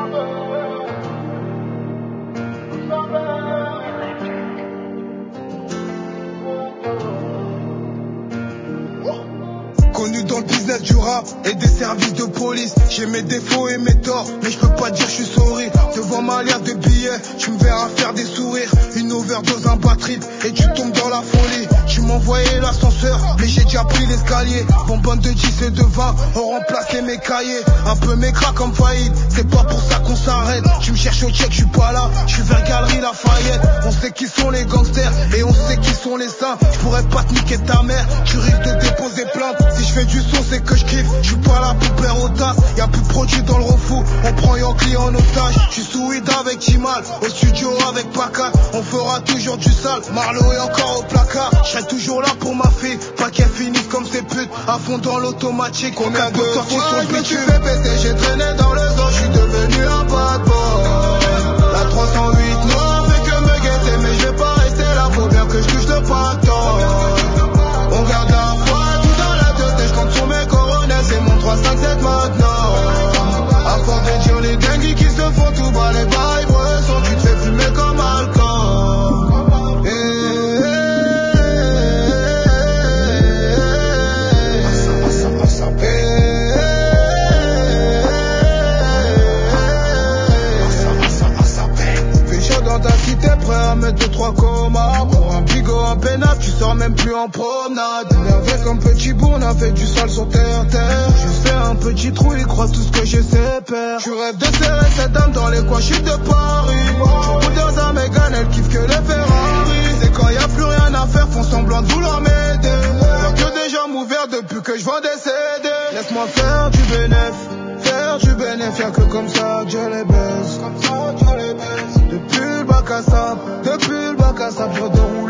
Connu dans le business du rap et des services de police. J'ai mes défauts et mes torts, mais je peux pas dire je suis sorry. Devant ma liasse de billets, tu me verras faire des sourires. Une overdose, un bad trip et tu tombes dans la folie. Tu m'envoyais l'ascenseur, mais j'ai déjà pris l'escalier. Bonbonne de 10 et de 20 ont remplacé mes cahiers. Un peu maigrat comme faillite, c'est pas pour ça qu'on s'arrête. Tu me cherches au check, je suis pas là, je suis vers Galerie Lafayette. On sait qui sont les gangsters et on sait qui sont les saints. Je pourrais pas te niquer ta mère, tu risques de déposer plainte. Si je fais du son, c'est que je kiffe, je suis pas là pour perdre au tas. Y'a plus de produits dans le refou, on prend Yankee en otage. Je suis sous weed avec Timal, au studio avec Paca. On fera toujours du sale, Marlo est encore au placard. Je serai toujours là pour ma fille, pas qu'elle finisse comme ces putes, à fond dans l'automatique. Combien de fois je me suis fait péter, j'ai traîné dans le zoo, je suis devenu un bad boy. La 308 non fait que me guetter, mais je vais pas rester là, faut bien que je touche le pactole. On garde la foi tout dans la tête et je compte sur mes coronets, c'est mon 357 maintenant. À force de dire les dingues qui se font tout bas, les vibes sont, tu te fais fumer comme alcool. Prêt à mettre 2-3 comas. Pour un bigot, un pénal, tu sors même plus en promenade. Énervé comme petit bout, on a fait du sale sur terre. J'ai fait un petit trou, il croit tout ce que je sais faire. Je rêve de serrer cette dame dans les coins chics de Paris. Je roule dans un Mégane, elle kiffe que les Ferrari. C'est quand y a plus rien à faire, font semblant de vouloir m'aider. Vois que des jambes ouvertes depuis que je vends des CD. Laisse-moi faire du bénéf, y'a que comme ça que je les baise. Depuis le bac à sable, de rouler